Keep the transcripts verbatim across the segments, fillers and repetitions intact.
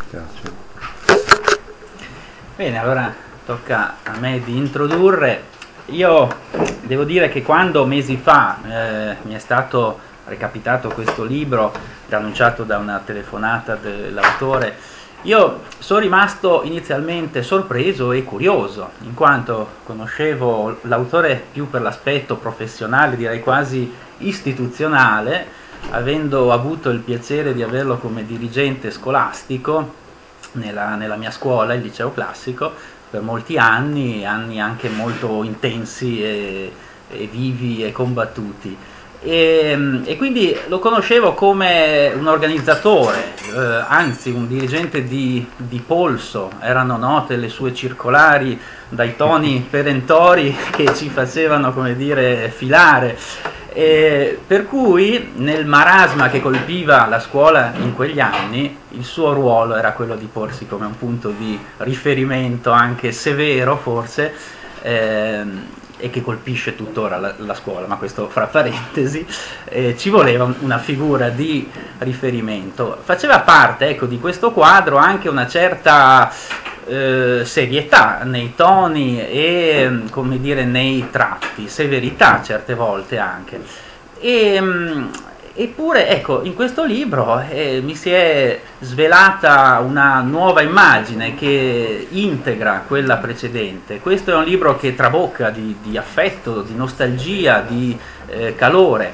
Grazie. Bene, allora tocca a me di introdurre. Io devo dire che quando mesi fa eh, mi è stato recapitato questo libro, annunciato da una telefonata dell'autore, io sono rimasto inizialmente sorpreso e curioso, in quanto conoscevo l'autore più per l'aspetto professionale, direi quasi istituzionale, avendo avuto il piacere di averlo come dirigente scolastico nella, nella mia scuola, il liceo classico, per molti anni, anni anche molto intensi e, e vivi e combattuti. E, e quindi lo conoscevo come un organizzatore, eh, anzi un dirigente di, di polso. Erano note le sue circolari dai toni perentori che ci facevano, come dire, filare. E per cui nel marasma che colpiva la scuola in quegli anni il suo ruolo era quello di porsi come un punto di riferimento anche severo forse, ehm, e che colpisce tuttora la, la scuola, ma questo fra parentesi. Eh, ci voleva una figura di riferimento. Faceva parte, ecco, di questo quadro anche una certa eh, serietà nei toni e, come dire, nei tratti, severità certe volte anche. E, mh, eppure, ecco, in questo libro eh, mi si è svelata una nuova immagine che integra quella precedente. Questo è un libro che trabocca di, di affetto, di nostalgia, di eh, calore.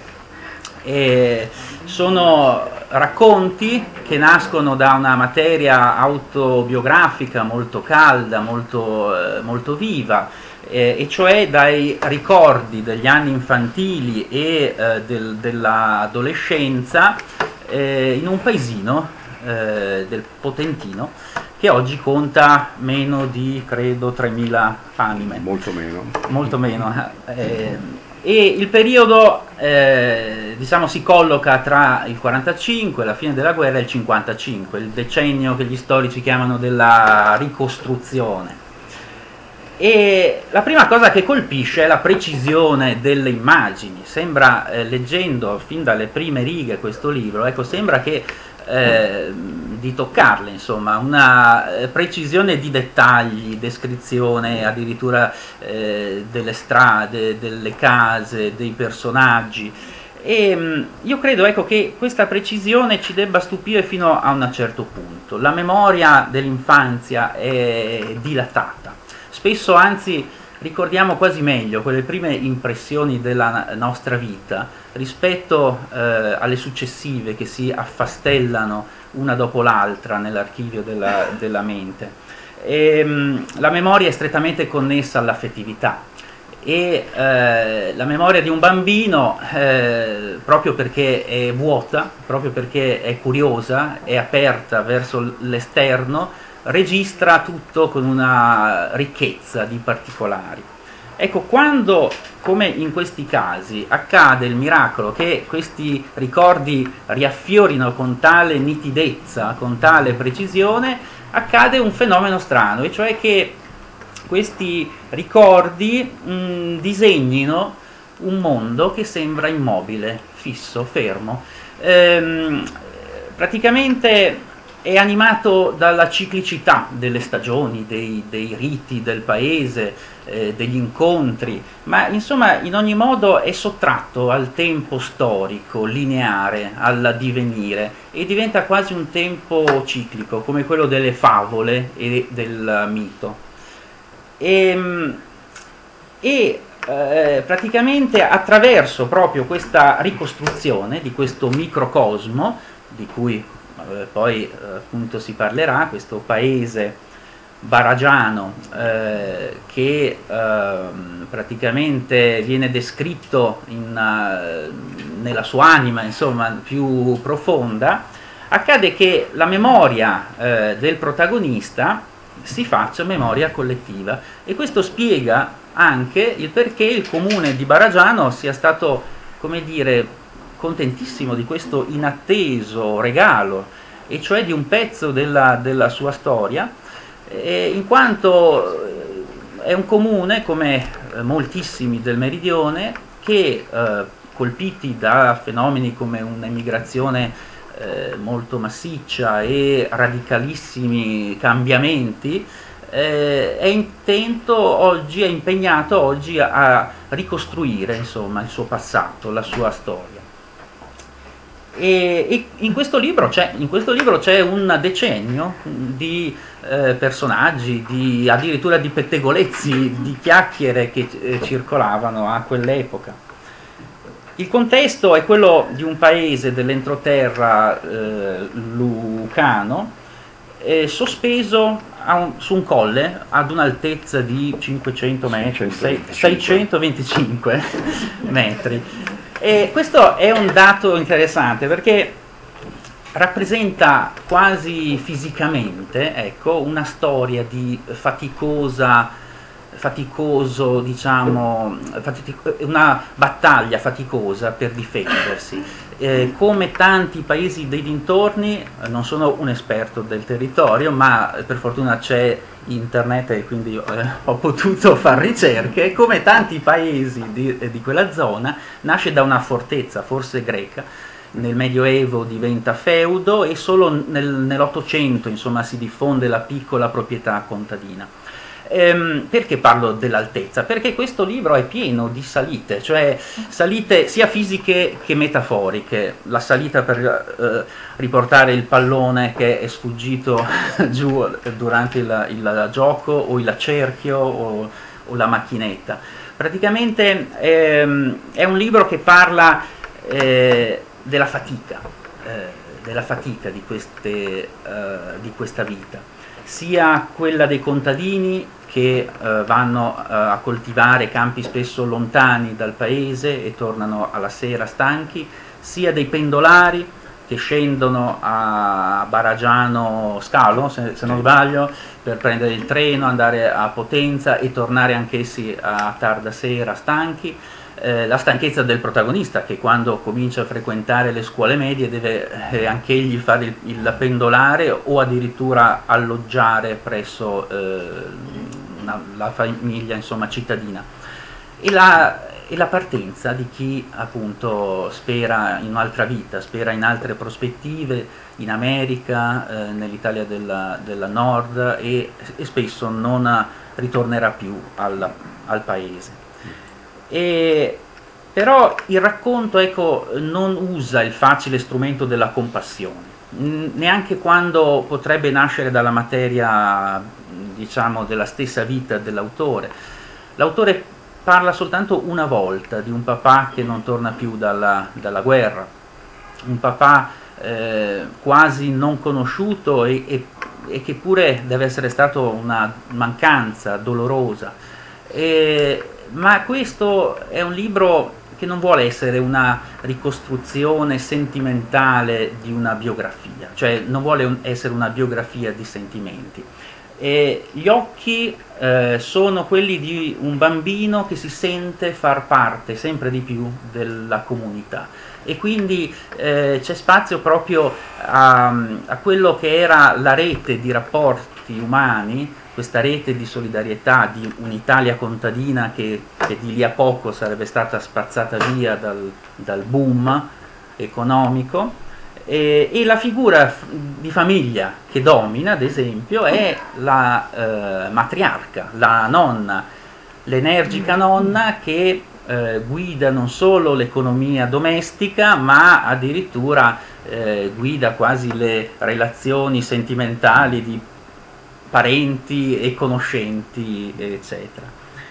E sono racconti che nascono da una materia autobiografica molto calda, molto, eh, molto viva, eh, e cioè dai ricordi degli anni infantili e eh, del, dell'adolescenza eh, in un paesino eh, del Potentino che oggi conta meno di, credo, tremila anime. Molto meno. Molto meno. Eh, e il periodo eh, diciamo si colloca tra il quarantacinque, la fine della guerra, e il cinquantacinque, il decennio che gli storici chiamano della ricostruzione. E la prima cosa che colpisce è la precisione delle immagini. Sembra, eh, leggendo fin dalle prime righe questo libro, ecco, sembra che eh, di toccarle, insomma, una eh, precisione di dettagli, descrizione addirittura eh, delle strade, delle case, dei personaggi. E mh, io credo, ecco, che questa precisione ci debba stupire fino a un certo punto. La memoria dell'infanzia è dilatata. Spesso, anzi, ricordiamo quasi meglio quelle prime impressioni della nostra vita rispetto eh, alle successive che si affastellano una dopo l'altra nell'archivio della, della mente. E, mh, la memoria è strettamente connessa all'affettività e eh, la memoria di un bambino, eh, proprio perché è vuota, proprio perché è curiosa, è aperta verso l'esterno, registra tutto con una ricchezza di particolari. Ecco, quando, come in questi casi, accade il miracolo che questi ricordi riaffiorino con tale nitidezza, con tale precisione, accade un fenomeno strano, e cioè che questi ricordi mh, disegnino un mondo che sembra immobile, fisso, fermo. Ehm, praticamente è animato dalla ciclicità delle stagioni, dei, dei riti del paese, eh, degli incontri, ma insomma in ogni modo è sottratto al tempo storico, lineare, al divenire, e diventa quasi un tempo ciclico, come quello delle favole e del mito. E, e eh, praticamente attraverso proprio questa ricostruzione di questo microcosmo, di cui eh, poi eh, appunto si parlerà, questo paese baragiano eh, che eh, praticamente viene descritto in, uh, nella sua anima, insomma, più profonda, accade che la memoria eh, del protagonista si faccia memoria collettiva, e questo spiega anche il perché il comune di Baragiano sia stato, come dire, contentissimo di questo inatteso regalo, e cioè di un pezzo della, della sua storia, eh, in quanto è un comune, come eh, moltissimi del meridione, che eh, colpiti da fenomeni come un'emigrazione eh, molto massiccia e radicalissimi cambiamenti, eh, è intento oggi, è impegnato oggi a, a ricostruire, insomma, il suo passato, la sua storia. E, e in questo libro c'è in questo libro c'è un decennio di eh, personaggi, di, addirittura di pettegolezzi, di chiacchiere che eh, circolavano a quell'epoca. Il contesto è quello di un paese dell'entroterra eh, lucano, eh, sospeso a un, su un colle ad un'altezza di cinquecento metri, seicentoventicinque metri. E questo è un dato interessante perché rappresenta quasi fisicamente, ecco, una storia di faticosa, faticoso, diciamo, fatic- una battaglia faticosa per difendersi. Eh, come tanti paesi dei dintorni, non sono un esperto del territorio, ma per fortuna c'è internet e quindi eh, ho potuto fare ricerche. Come tanti paesi di, di quella zona, nasce da una fortezza, forse greca, nel Medioevo diventa feudo e solo nel, nell'Ottocento, insomma, si diffonde la piccola proprietà contadina. Ehm, perché parlo dell'altezza? Perché questo libro è pieno di salite, cioè salite sia fisiche che metaforiche. La salita per eh, riportare il pallone che è sfuggito giù durante il, il gioco, o il cerchio o, o la macchinetta. Praticamente ehm, è un libro che parla eh, della fatica, eh, della fatica di, queste, eh, di questa vita, sia quella dei contadini che eh, vanno eh, a coltivare campi spesso lontani dal paese e tornano alla sera stanchi, sia dei pendolari che scendono a Baragiano Scalo, se, se non sbaglio, per prendere il treno, andare a Potenza e tornare anch'essi a tarda sera stanchi. Eh, la stanchezza del protagonista, che quando comincia a frequentare le scuole medie deve eh, anch'egli fare il, il pendolare o addirittura alloggiare presso eh, una, la famiglia, insomma, cittadina. E la, e la partenza di chi appunto spera in un'altra vita, spera in altre prospettive, in America, eh, nell'Italia della, della Nord, e, e spesso non ritornerà più al, al paese. E però il racconto, ecco, non usa il facile strumento della compassione, neanche quando potrebbe nascere dalla materia, diciamo, della stessa vita dell'autore. L'autore parla soltanto una volta di un papà che non torna più dalla, dalla guerra, un papà eh, quasi non conosciuto e, e, e che pure deve essere stato una mancanza dolorosa. E, ma questo è un libro che non vuole essere una ricostruzione sentimentale di una biografia, cioè non vuole un, essere una biografia di sentimenti. E gli occhi eh, sono quelli di un bambino che si sente far parte sempre di più della comunità, e quindi eh, c'è spazio proprio a, a quello che era la rete di rapporti umani, questa rete di solidarietà di un'Italia contadina che, che di lì a poco sarebbe stata spazzata via dal, dal boom economico, e, e la figura di famiglia che domina, ad esempio, è la eh, matriarca, la nonna, l'energica nonna che eh, guida non solo l'economia domestica, ma addirittura eh, guida quasi le relazioni sentimentali di parenti e conoscenti, eccetera.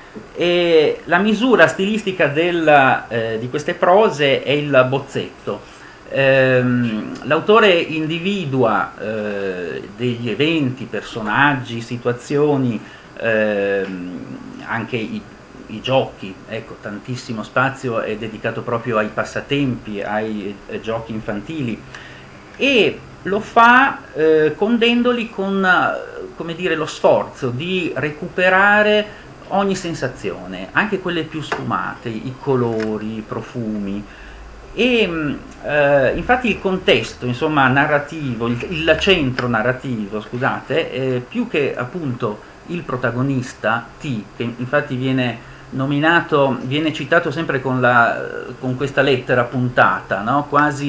E la misura stilistica del, eh, di queste prose è il bozzetto. Ehm, l'autore individua eh, degli eventi, personaggi, situazioni, ehm, anche i, i giochi, ecco, tantissimo spazio è dedicato proprio ai passatempi, ai eh, giochi infantili, e lo fa eh, condendoli con, come dire, lo sforzo di recuperare ogni sensazione, anche quelle più sfumate, i colori, i profumi. E eh, infatti il contesto, insomma, narrativo, il, il centro narrativo, scusate, eh, più che appunto il protagonista T, che infatti viene nominato, viene citato sempre con, la, con questa lettera puntata, no? Quasi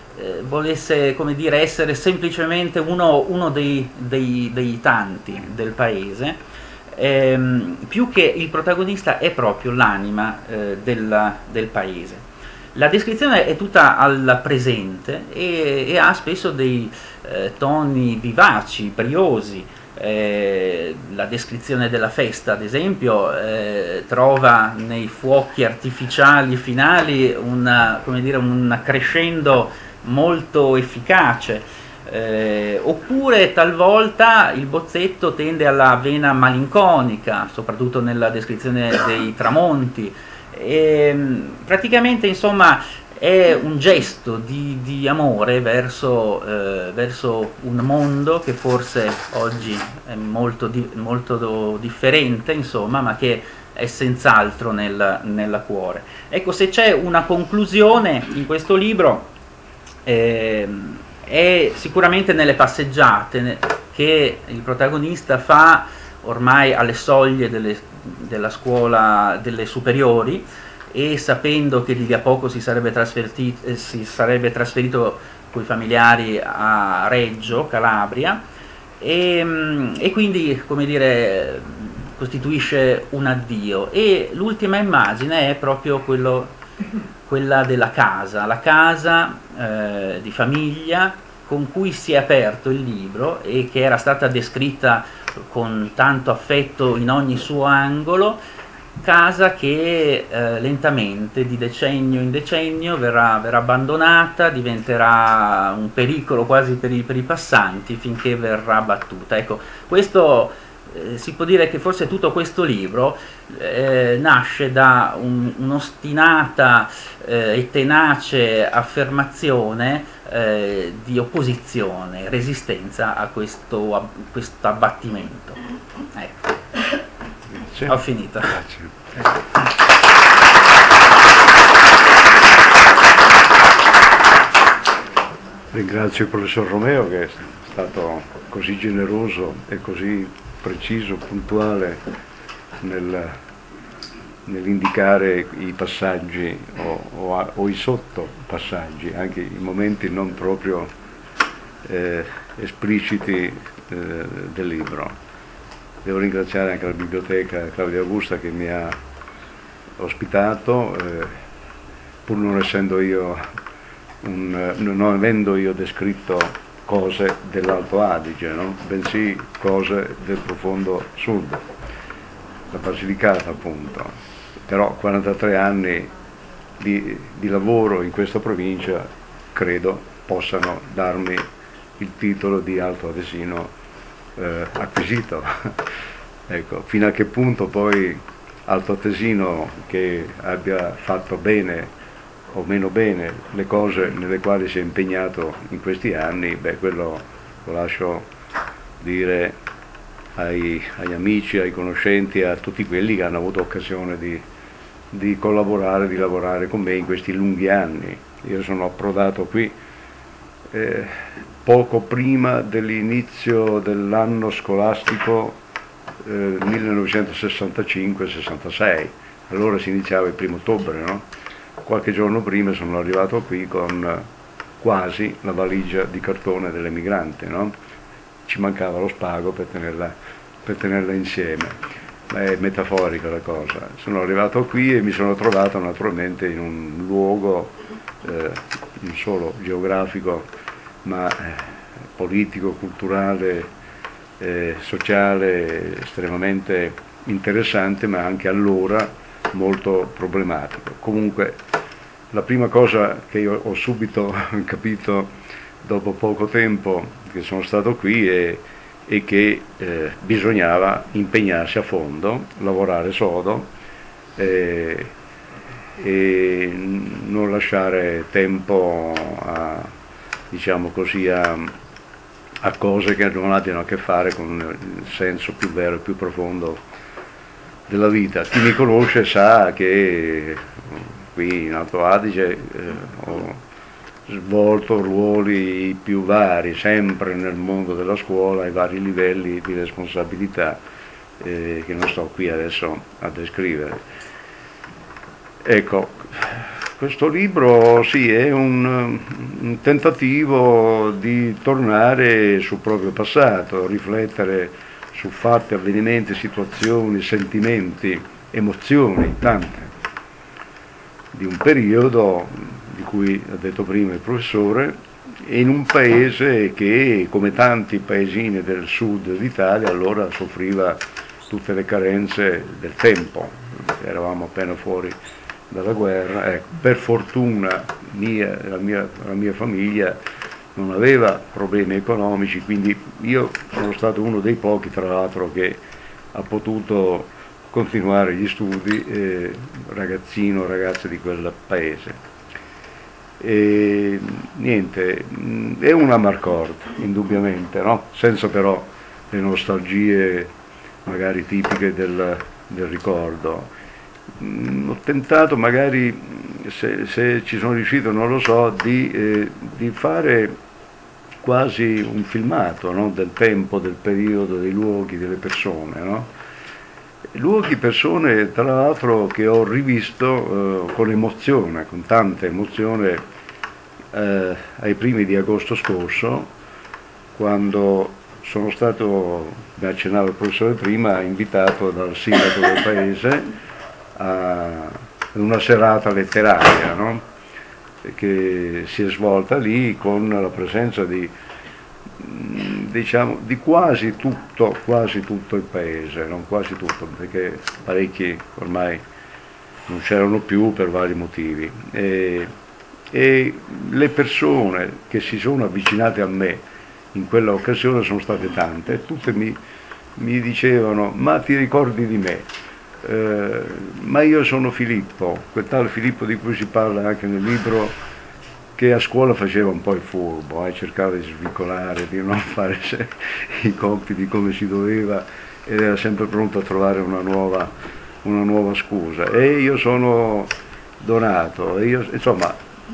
eh, volesse, come dire, essere semplicemente uno, uno dei, dei, dei tanti del paese, ehm, più che il protagonista è proprio l'anima eh, del, del paese. La descrizione è tutta al presente e, e ha spesso dei eh, toni vivaci, briosi. Eh, la descrizione della festa, ad esempio, eh, trova nei fuochi artificiali finali una, come dire, un crescendo molto efficace, eh, oppure talvolta il bozzetto tende alla vena malinconica, soprattutto nella descrizione dei tramonti. E, praticamente, insomma, è un gesto di, di amore verso, eh, verso un mondo che forse oggi è molto, di, molto do, differente, insomma, ma che è senz'altro nel, nel cuore. Ecco, se c'è una conclusione in questo libro, eh, è sicuramente nelle passeggiate che il protagonista fa ormai alle soglie delle, della scuola delle superiori, e sapendo che di lì a poco si sarebbe, eh, si sarebbe trasferito con i familiari a Reggio, Calabria, e, e quindi, come dire, costituisce un addio. E l'ultima immagine è proprio quello, quella della casa, la casa eh, di famiglia con cui si è aperto il libro e che era stata descritta con tanto affetto in ogni suo angolo, casa che eh, lentamente, di decennio in decennio, verrà, verrà abbandonata, diventerà un pericolo quasi per i, per i passanti, finché verrà abbattuta. Ecco, questo eh, si può dire che forse tutto questo libro eh, nasce da un, un'ostinata eh, e tenace affermazione eh, di opposizione, resistenza a questo, a questo abbattimento. Ecco. Ho finito. Grazie. Ringrazio il professor Romeo, che è stato così generoso e così preciso, puntuale nel, nell'indicare i passaggi o, o, o i sottopassaggi, anche i momenti non proprio eh, espliciti eh, del libro. Devo ringraziare anche la biblioteca Claudia Augusta che mi ha ospitato, eh, pur non essendo io un, non avendo io descritto cose dell'Alto Adige, no? Bensì cose del profondo sud, la Basilicata appunto. Però quarantatré anni di, di lavoro in questa provincia credo possano darmi il titolo di Alto Adesino Eh, acquisito. Ecco, fino a che punto poi altoatesino che abbia fatto bene o meno bene le cose nelle quali si è impegnato in questi anni, beh, quello lo lascio dire ai, agli amici, ai conoscenti, a tutti quelli che hanno avuto occasione di, di collaborare, di lavorare con me in questi lunghi anni. Io sono approdato qui eh, poco prima dell'inizio dell'anno scolastico eh, millenovecentosessantacinque sessantasei, allora si iniziava il primo ottobre, no? Qualche giorno prima sono arrivato qui con quasi la valigia di cartone dell'emigrante, no? Ci mancava lo spago per tenerla, per tenerla insieme, ma è metaforica la cosa. Sono arrivato qui e mi sono trovato naturalmente in un luogo eh, non solo geografico, ma eh, politico, culturale, eh, sociale, estremamente interessante, ma anche allora molto problematico. Comunque la prima cosa che io ho subito capito dopo poco tempo che sono stato qui è, è che eh, bisognava impegnarsi a fondo, lavorare sodo eh, e non lasciare tempo a, diciamo così, a, a cose che non abbiano a che fare con il senso più vero e più profondo della vita. Chi mi conosce sa che qui in Alto Adige eh, ho svolto ruoli più vari, sempre nel mondo della scuola, ai vari livelli di responsabilità eh, che non sto qui adesso a descrivere. Ecco, questo libro sì, è un, un tentativo di tornare sul proprio passato, riflettere su fatti, avvenimenti, situazioni, sentimenti, emozioni, tante, di un periodo di cui ha detto prima il professore, in un paese che, come tanti paesini del sud d'Italia, allora soffriva tutte le carenze del tempo. Eravamo appena fuori dalla guerra. Ecco, per fortuna mia, la, mia, la mia famiglia non aveva problemi economici, quindi io sono stato uno dei pochi, tra l'altro, che ha potuto continuare gli studi, eh, ragazzino, ragazza di quel paese. E niente, è un amarcord, indubbiamente, no? Senza però le nostalgie magari tipiche del, del ricordo. Ho tentato magari, se, se ci sono riuscito non lo so, di, eh, di fare quasi un filmato, no? Del tempo, del periodo, dei luoghi, delle persone, no? Luoghi, persone tra l'altro che ho rivisto eh, con emozione, con tanta emozione, eh, ai primi di agosto scorso, quando sono stato, come accennava il professore prima, invitato dal sindaco del paese a una serata letteraria, no? Che si è svolta lì con la presenza di, diciamo, di quasi tutto, quasi tutto il paese, non quasi tutto, perché parecchi ormai non c'erano più per vari motivi. E, e le persone che si sono avvicinate a me in quella occasione sono state tante, e tutte mi, mi dicevano: ma ti ricordi di me? Eh, ma io sono Filippo, quel tale Filippo di cui si parla anche nel libro, che a scuola faceva un po' il furbo, eh, cercava di svicolare, di non fare i compiti come si doveva, ed era sempre pronto a trovare una nuova, una nuova scusa. E io sono Donato, e io, insomma,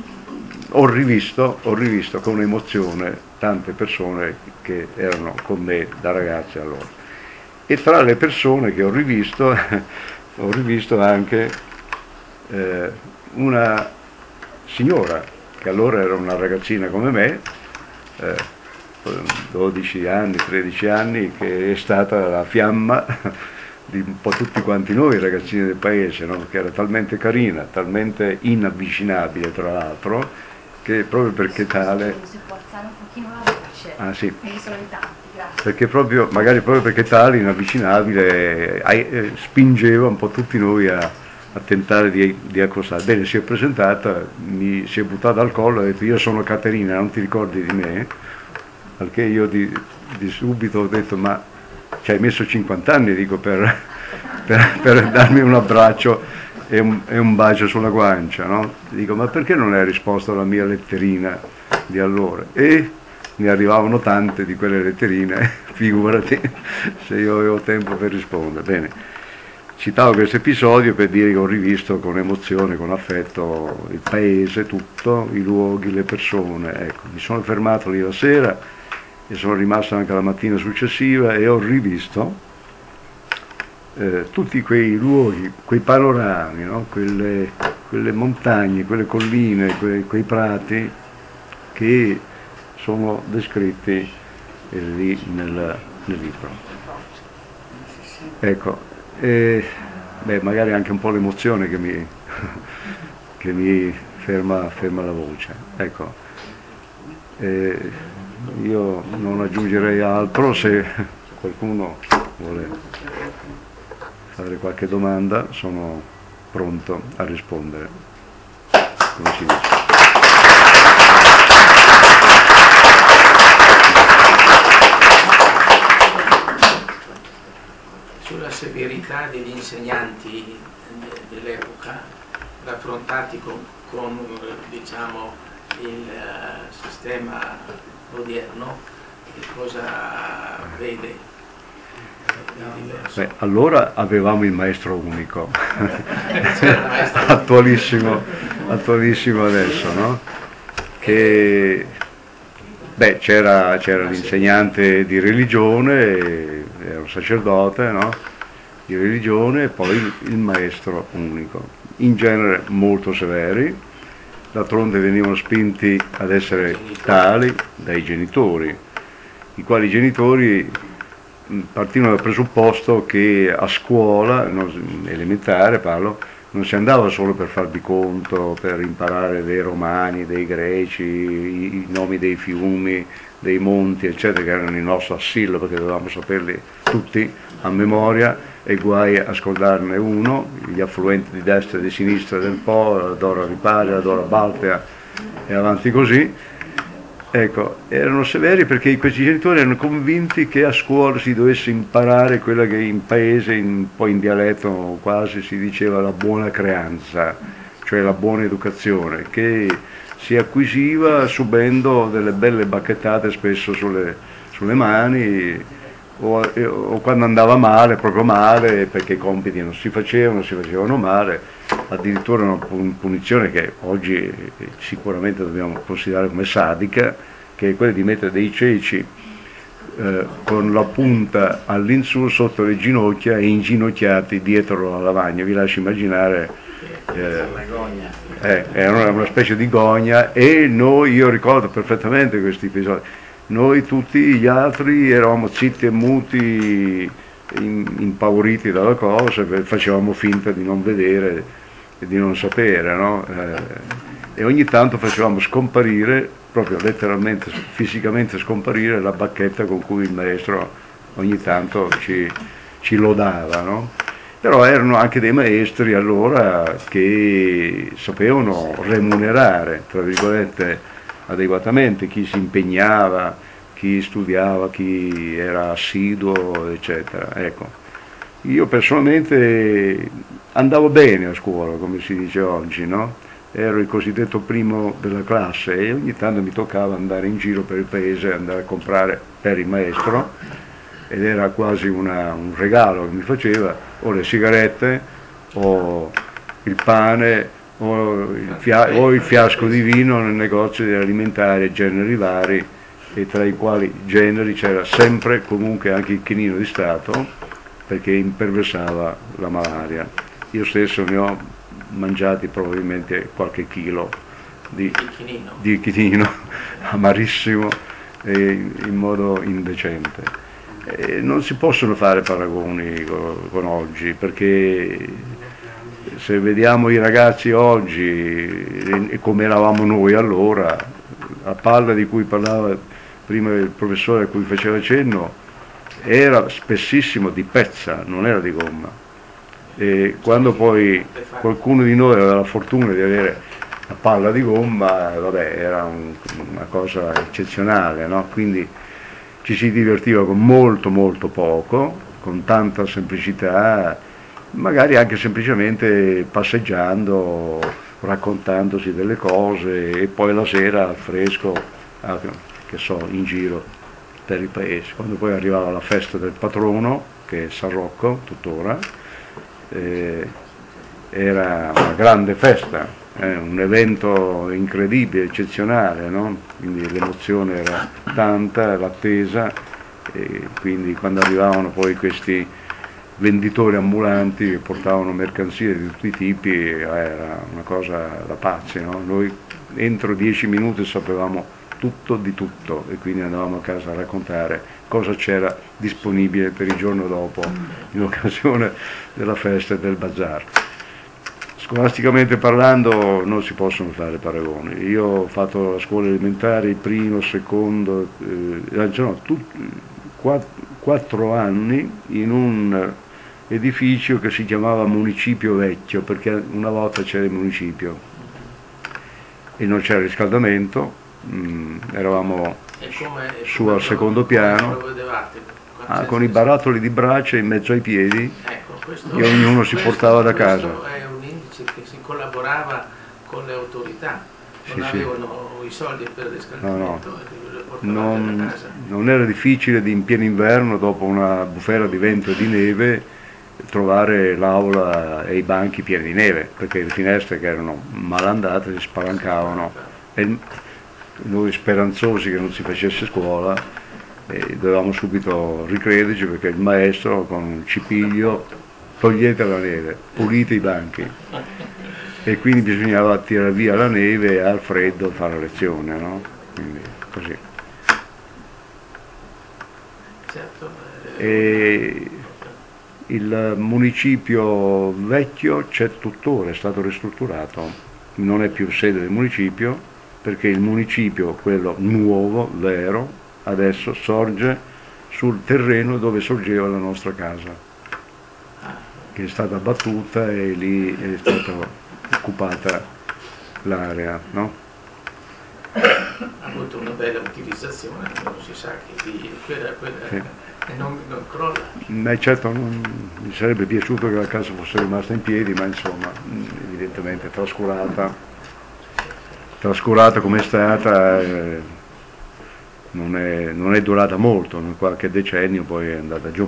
ho rivisto, ho rivisto con emozione tante persone che erano con me da ragazzi allora. E tra le persone che ho rivisto, ho rivisto anche eh, una signora, che allora era una ragazzina come me, eh, dodici anni, tredici anni, che è stata la fiamma di un po' tutti quanti noi ragazzini del paese, no? Che era talmente carina, talmente inavvicinabile tra l'altro, che proprio perché tale... Si può alzare un pochino la voce, ah, sì. sono in tanti, grazie. Perché proprio, magari proprio perché tale, inavvicinabile, eh, spingeva un po' tutti noi a, a tentare di, di accostare. Bene, si è presentata, mi si è buttata al collo e ha detto: io sono Caterina, non ti ricordi di me? Al che io di, di subito ho detto: ma ci hai messo cinquanta anni, dico, per, per, per darmi un abbraccio e un, e un bacio sulla guancia, no? Dico: ma perché non hai risposto alla mia letterina di allora? E ne arrivavano tante di quelle letterine, figurati se io avevo tempo per rispondere. Bene, citavo questo episodio per dire che ho rivisto con emozione, con affetto il paese tutto, i luoghi, le persone. Ecco, mi sono fermato lì la sera e sono rimasto anche la mattina successiva e ho rivisto Eh, tutti quei luoghi, quei panorami, no? quelle, quelle montagne, quelle colline, quei, quei prati che sono descritti eh, lì nel, nel libro. Ecco, eh, beh, magari anche un po' l'emozione che mi, che mi ferma, ferma la voce. Ecco, eh, io non aggiungerei altro. Se qualcuno vuole fare qualche domanda, sono pronto a rispondere, come si dice. Sulla severità degli insegnanti dell'epoca, raffrontati con, con diciamo, il sistema odierno, che cosa vede? Beh, allora avevamo il maestro unico, attualissimo, attualissimo adesso, no? Che beh, c'era, c'era l'insegnante di religione, era un sacerdote, no? Di religione, e poi il maestro unico, in genere molto severi, d'altronde venivano spinti ad essere tali dai genitori, i quali genitori partivano dal presupposto che a scuola, elementare parlo, non si andava solo per farvi conto, per imparare dei romani, dei greci, i, i nomi dei fiumi, dei monti, eccetera, che erano il nostro assillo, perché dovevamo saperli tutti a memoria, e guai a scordarne uno, gli affluenti di destra e di sinistra del Po, la Dora Ripari, la Dora Baltea e avanti così. Ecco, erano severi perché questi genitori erano convinti che a scuola si dovesse imparare quella che in paese, in, poi in dialetto quasi si diceva la buona creanza, cioè la buona educazione, che si acquisiva subendo delle belle bacchettate spesso sulle, sulle mani, o, o quando andava male, proprio male, perché i compiti non si facevano, si facevano male, addirittura una punizione che oggi sicuramente dobbiamo considerare come sadica, che è quella di mettere dei ceci eh, con la punta all'insù sotto le ginocchia e inginocchiati dietro la lavagna. Vi lascio immaginare, eh, eh, era una specie di gogna, e noi, io ricordo perfettamente questi episodi, noi tutti gli altri eravamo zitti e muti, in, impauriti dalla cosa, facevamo finta di non vedere e di non sapere, no? Eh, e ogni tanto facevamo scomparire, proprio letteralmente, fisicamente scomparire, la bacchetta con cui il maestro ogni tanto ci, ci lodava, no? Però erano anche dei maestri allora che sapevano remunerare, tra virgolette, adeguatamente chi si impegnava, chi studiava, chi era assiduo, eccetera. Ecco, io personalmente andavo bene a scuola, come si dice oggi, no? Ero il cosiddetto primo della classe e ogni tanto mi toccava andare in giro per il paese, andare a comprare per il maestro, ed era quasi una, un regalo che mi faceva, o le sigarette o il pane o il, fia- o il fiasco di vino nel negozio di alimentari, generi vari, e tra i quali generi c'era sempre comunque anche il chinino di Stato, perché imperversava la malaria. Io stesso ne ho mangiati probabilmente qualche chilo di, di chinino amarissimo e in modo indecente. E non si possono fare paragoni con, con oggi, perché se vediamo i ragazzi oggi e come eravamo noi allora, la palla di cui parlava prima il professore a cui faceva cenno era spessissimo di pezza, non era di gomma. E quando poi qualcuno di noi aveva la fortuna di avere la palla di gomma, vabbè, era un, una cosa eccezionale, no? Quindi ci si divertiva con molto molto poco, con tanta semplicità, magari anche semplicemente passeggiando, raccontandosi delle cose, e poi la sera al fresco, che so, in giro per il paese. Quando poi arrivava la festa del patrono, che è San Rocco tuttora, eh, era una grande festa, eh, un evento incredibile, eccezionale, no? Quindi l'emozione era tanta, l'attesa, e quindi quando arrivavano poi questi venditori ambulanti che portavano mercanzie di tutti i tipi, era una cosa da pazzi, no? Noi entro dieci minuti sapevamo tutto di tutto, e quindi andavamo a casa a raccontare cosa c'era disponibile per il giorno dopo in occasione della festa del bazar. Scolasticamente parlando non si possono fare paragoni. Io ho fatto la scuola elementare, il primo, secondo, eh, no, tut, quattro, quattro anni in un edificio che si chiamava Municipio Vecchio, perché una volta c'era il municipio e non c'era riscaldamento. Mm, eravamo come, su al secondo piano, ah, con i barattoli di braccia in mezzo ai piedi, ecco, e ognuno si questo, portava da casa. Questo è un indice che si collaborava con le autorità, non sì, avevano sì. i soldi per il riscaldamento, no, no. e non, da casa. Non era difficile di, in pieno inverno, dopo una bufera di vento e di neve, trovare l'aula e i banchi pieni di neve, perché le finestre che erano malandate si spalancavano. E noi speranzosi che non si facesse scuola, eh, dovevamo subito ricrederci, perché il maestro con un cipiglio: togliete la neve, pulite i banchi. e quindi bisognava tirare via la neve e al freddo fare la lezione, no? Quindi così. Certo. E il municipio vecchio c'è tuttora, è stato ristrutturato, non è più sede del municipio, perché il municipio, quello nuovo, vero, adesso sorge sul terreno dove sorgeva la nostra casa, che è stata abbattuta e lì è stata occupata l'area, no? Ha avuto una bella utilizzazione, non si sa che di quella, quella Sì. e non, non crolla. Ma certo non, mi sarebbe piaciuto che la casa fosse rimasta in piedi, ma insomma, evidentemente trascurata, trascurata come è stata, eh, non, è, non è durata molto, in qualche decennio poi è andata giù.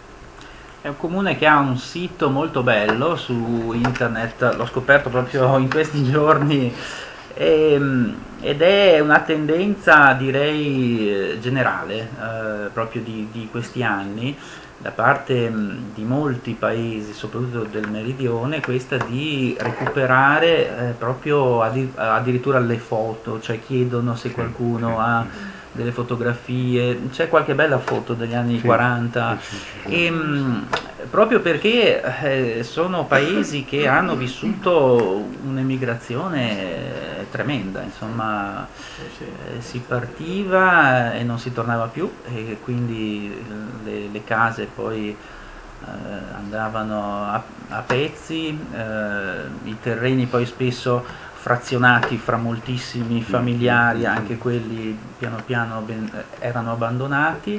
È un comune che ha un sito molto bello su internet, l'ho scoperto proprio in questi giorni, e, ed è una tendenza, direi, generale, eh, proprio di, di questi anni, da parte mh, di molti paesi, soprattutto del meridione, questa di recuperare eh, proprio addi- addirittura le foto, cioè chiedono se qualcuno ha delle fotografie, c'è qualche bella foto degli anni Sì, quaranta, sì, sì, sì. e mh, proprio perché eh, sono paesi che hanno vissuto un'emigrazione tremenda, insomma, eh, si partiva e non si tornava più, e quindi le, le case poi eh, andavano a, a pezzi, eh, i terreni poi spesso frazionati fra moltissimi familiari, anche quelli piano piano ben- erano abbandonati.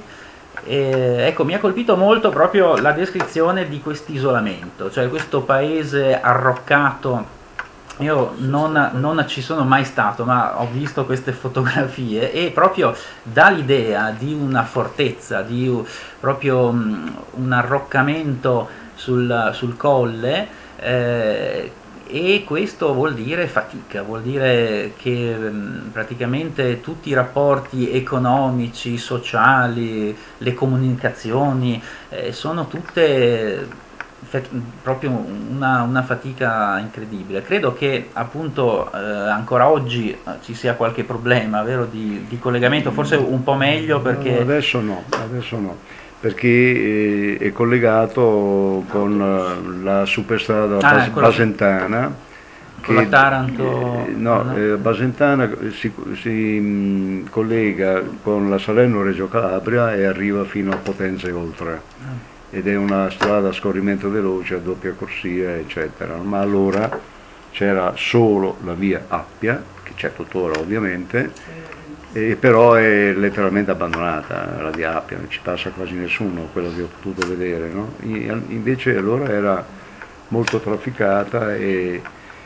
E, ecco, mi ha colpito molto proprio la descrizione di quest'isolamento, cioè questo paese arroccato. Io non, non ci sono mai stato, ma ho visto queste fotografie e proprio dà l'idea di una fortezza, di u- proprio mh, un arroccamento sul, sul colle, eh, e questo vuol dire fatica, vuol dire che mh, praticamente tutti i rapporti economici, sociali, le comunicazioni eh, sono tutte fe- proprio una, una fatica incredibile. Credo che appunto eh, ancora oggi eh, ci sia qualche problema, vero, di, di collegamento, forse un po' meglio No, perché... adesso no, adesso no, perché eh, è collegato con eh, la superstrada Ah, Bas- con la- Basentana, con la Taranto, eh, no, no? eh, Basentana si, si, mh, collega con la Salerno-Reggio Calabria e arriva fino a Potenza e oltre, ed è una strada a scorrimento veloce, a doppia corsia, eccetera. Ma allora c'era solo la via Appia, che c'è tuttora ovviamente, e però è letteralmente abbandonata la via Appia, non ci passa quasi nessuno, quello che ho potuto vedere, no? Invece allora era molto trafficata e,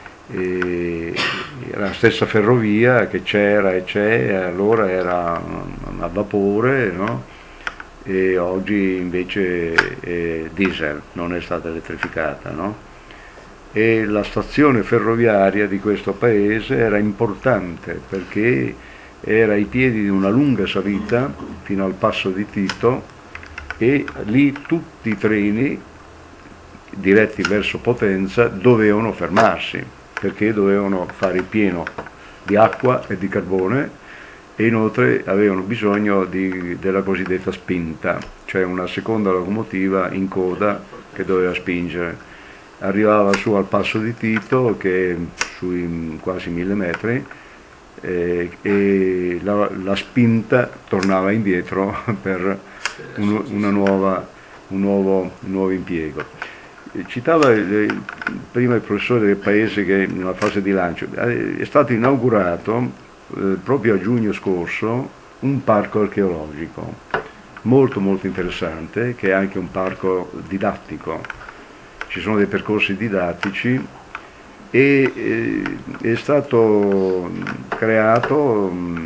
e la stessa ferrovia che c'era e c'è, allora era a vapore, no? E oggi invece è diesel, non è stata elettrificata, no? E la stazione ferroviaria di questo paese era importante perché era ai piedi di una lunga salita fino al passo di Tito, e lì tutti i treni diretti verso Potenza dovevano fermarsi perché dovevano fare il pieno di acqua e di carbone, e inoltre avevano bisogno di, della cosiddetta spinta, cioè una seconda locomotiva in coda che doveva spingere. Arrivava su al passo di Tito, che è sui quasi mille metri, eh, e la, la spinta tornava indietro per un, una nuova, un, nuovo, un nuovo impiego. Citava eh, prima il professore del paese che nella fase di lancio è stato inaugurato eh, proprio a giugno scorso un parco archeologico molto molto interessante, che è anche un parco didattico. Ci sono dei percorsi didattici e eh, è stato creato mh,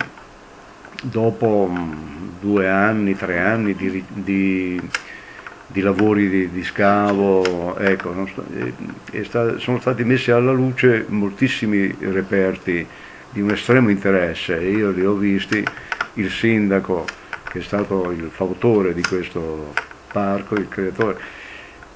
dopo mh, due anni, tre anni di, di, di lavori di, di scavo, ecco, non sto, eh, è sta, sono stati messi alla luce moltissimi reperti di un estremo interesse, e io li ho visti. Il sindaco, che è stato il fautore di questo parco, il creatore,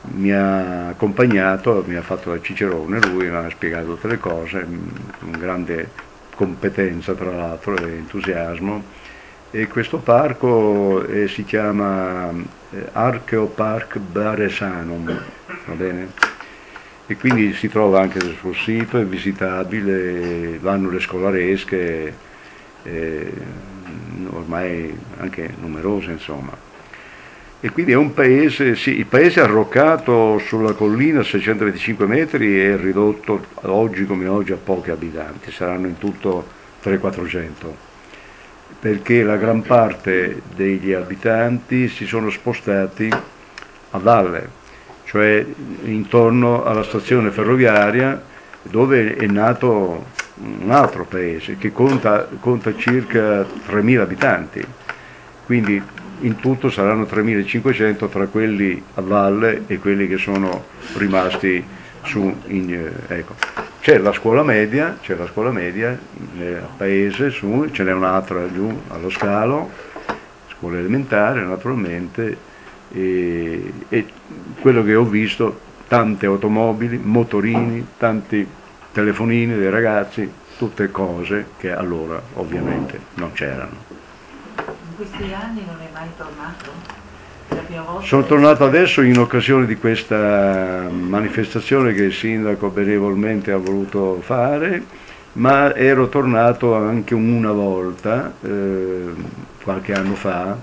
mi ha accompagnato, mi ha fatto da cicerone, lui mi ha spiegato tutte le cose, con grande competenza tra l'altro e entusiasmo. E questo parco eh, si chiama eh, Archeopark Baresanum, va bene? E quindi si trova anche sul sito, è visitabile, vanno le scolaresche, eh, ormai anche numerose insomma. E quindi è un paese, sì, il paese è arroccato sulla collina a seicentoventicinque metri e è ridotto oggi come oggi a pochi abitanti, saranno in tutto trecento-quattrocento, perché la gran parte degli abitanti si sono spostati a valle, cioè intorno alla stazione ferroviaria dove è nato un altro paese che conta, conta circa tremila abitanti, quindi in tutto saranno tremilacinquecento tra quelli a valle e quelli che sono rimasti su in, ecco. C'è la scuola media, c'è la scuola media nel paese, su, ce n'è un'altra giù allo scalo, scuola elementare naturalmente, e, e quello che ho visto, tante automobili, motorini, tanti telefonini dei ragazzi, tutte cose che allora ovviamente non c'erano. In questi anni non è mai tornato? La prima volta Sono tornato adesso in occasione di questa manifestazione che il sindaco benevolmente ha voluto fare, ma ero tornato anche una volta, eh, qualche anno fa,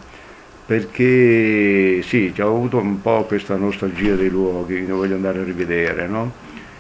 perché sì, già ho avuto un po' questa nostalgia dei luoghi, ne voglio andare a rivedere, no?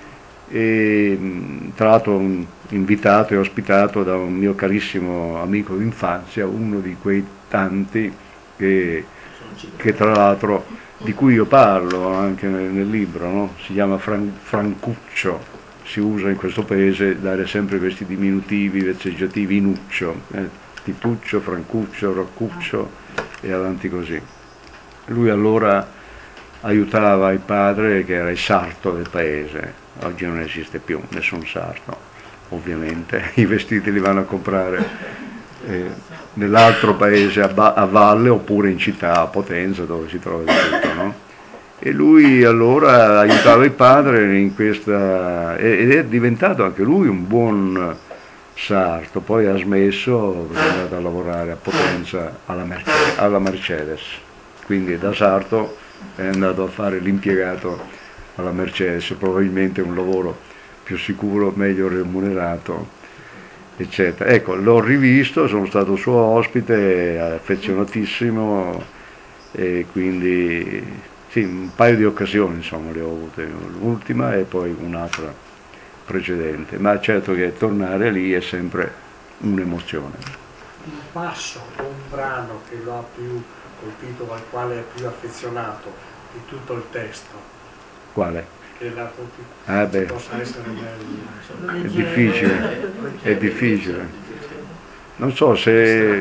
E tra l'altro invitato e ospitato da un mio carissimo amico d'infanzia, uno di quei tanti che, che tra l'altro di cui io parlo anche nel, nel libro, no? Si chiama Fran, Francuccio, si usa in questo paese dare sempre questi diminutivi vezzeggiativi, Inuccio, eh? Tituccio, Francuccio, Roccuccio e avanti così. Lui allora aiutava il padre che era il sarto del paese. Oggi non esiste più nessun sarto, ovviamente, i vestiti li vanno a comprare eh, nell'altro paese a, ba- a valle oppure in città, a Potenza, dove si trova di tutto, no? E lui allora aiutava il padre in questa, ed è diventato anche lui un buon sarto, poi ha smesso perché è andato a lavorare a Potenza alla, Mercedes, alla Mercedes, quindi da sarto è andato a fare l'impiegato alla Mercedes, probabilmente un lavoro più sicuro, meglio remunerato, eccetera. Ecco, l'ho rivisto, sono stato suo ospite, affezionatissimo, e quindi sì, un paio di occasioni insomma le ho avute, l'ultima e poi un'altra precedente, ma certo che tornare lì è sempre un'emozione. Un passo o un brano che lo ha più colpito, al quale è più affezionato di tutto il testo? Quale? Che la ah beh. possa essere meglio. È difficile, è difficile. Non so se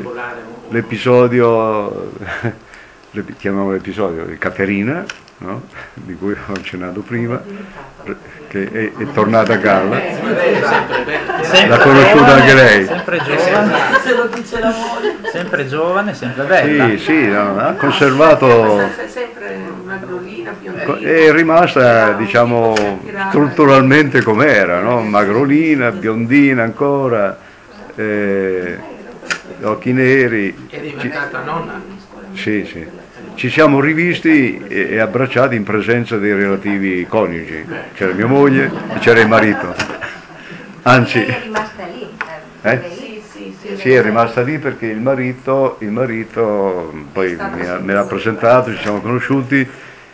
l'episodio, chiamiamolo l'episodio di Caterina, no? Di cui ho accennato prima, che è, è tornata a galla, l'ha conosciuta anche lei. Sempre giovane, se lo dice la moglie. sempre giovane, sempre bella. Sì, sì, no, ha conservato, sempre magrolina, biondina. è rimasta diciamo strutturalmente com'era, no? Magrolina, biondina ancora, eh, occhi neri. È diventata nonna. Sì, sì. Ci siamo rivisti e, e abbracciati in presenza dei relativi coniugi. C'era mia moglie e c'era il marito. Anzi, Lei è rimasta lì. eh? Sì, sì, sì. Sì, è rimasta lì perché il marito, il marito poi mi ha- me l'ha presentato, ci siamo conosciuti